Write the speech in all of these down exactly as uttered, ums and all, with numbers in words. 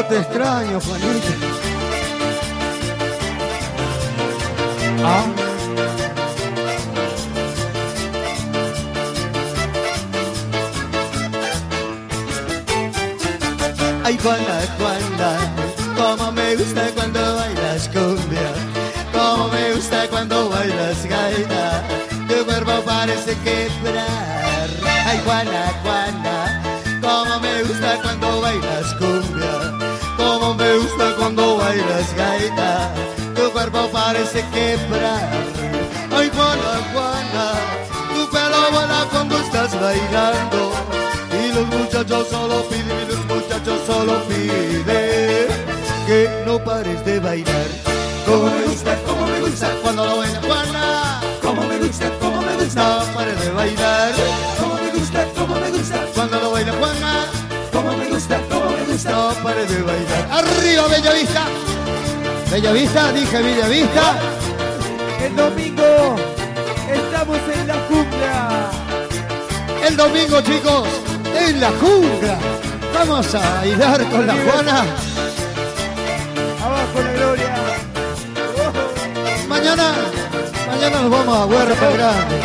te extraño, Juanita. Ah. Ay, Juana, Juana, como me gusta cuando bailas cumbia, como me gusta cuando bailas gaita, tu cuerpo parece quebrar. Ay, Juana, Juana, como me gusta cuando bailas cumbia, como me gusta cuando bailas gaita, tu cuerpo parece quebrar. Ay, Juana, Juana, tu pelo vuela cuando estás bailando, y los muchachos solo piden, y los muchachos solo piden que no pares de bailar. Como me gusta, como me gusta cuando lo baila Juana, como me gusta, como me gusta, no pares de bailar. Como me gusta, como me gusta cuando lo baila Juana, como me gusta, como me gusta, no pares de bailar. Arriba, Bellavista. Bellavista, dije Bellavista. El domingo estamos en la cumbia. El domingo, chicos, en la cumbia. Vamos a bailar con la Juana. Abajo la gloria. Mañana, mañana nos vamos a Huerta Grande.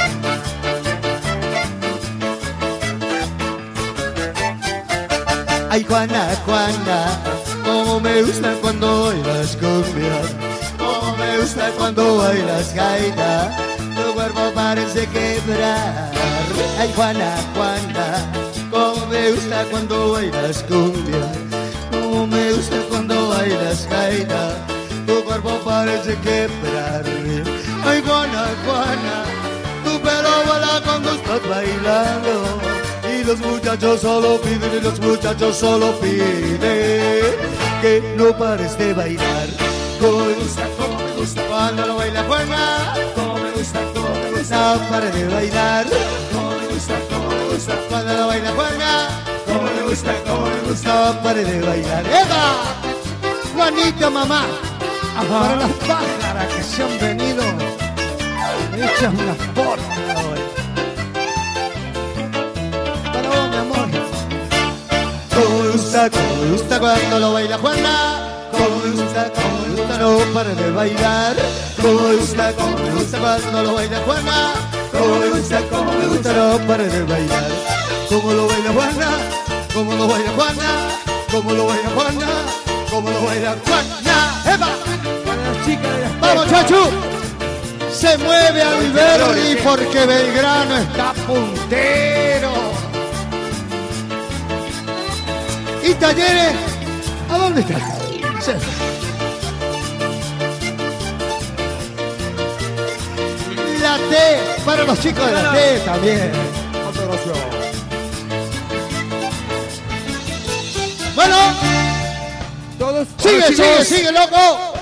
Ay, Juana, Juana, como me gusta cuando bailas cumbia, como me gusta cuando bailas gaita, tu cuerpo parece quebrar. Ay, Juana, Juana, como me gusta cuando bailas cumbia, como me gusta cuando bailas gaita, tu cuerpo parece quebrar. Ay, Juana, Juana, tu pelo vuela cuando estás bailando, y los muchachos solo piden, y los muchachos solo piden que no pares de bailar. Como me gusta, como me gusta cuando lo baila Juana, como me gusta, como me gusta, no pares de bailar. Como me gusta, como me gusta cuando lo baila Juana, como me gusta, como me gusta, no pares de bailar. ¡Eva! Juanita, mamá. Ajá. Para las pájaras que se han venido hechas unas porras hoy. Para vos, mi amor. Como me gusta, como me gusta cuando lo baila Juana, como me gusta, como me gusta, no pares de bailar. Como me gusta, como me gusta cuando lo baila Juana, como me gusta, como me gusta, no pares de bailar. Como lo baila Juana, como lo baila Juana, como lo baila Juana, como lo baila Juana. ¡Eva! Para las chicas de las Vamos, Chachu. Se mueve Alberdi porque Belgrano está puntero. ¿Y Talleres? ¿A dónde está? Se- La T, para los chicos de la T también. Muchas gracias. Bueno, Todos. sigue, Ahora, sigue, chicos. sigue, loco.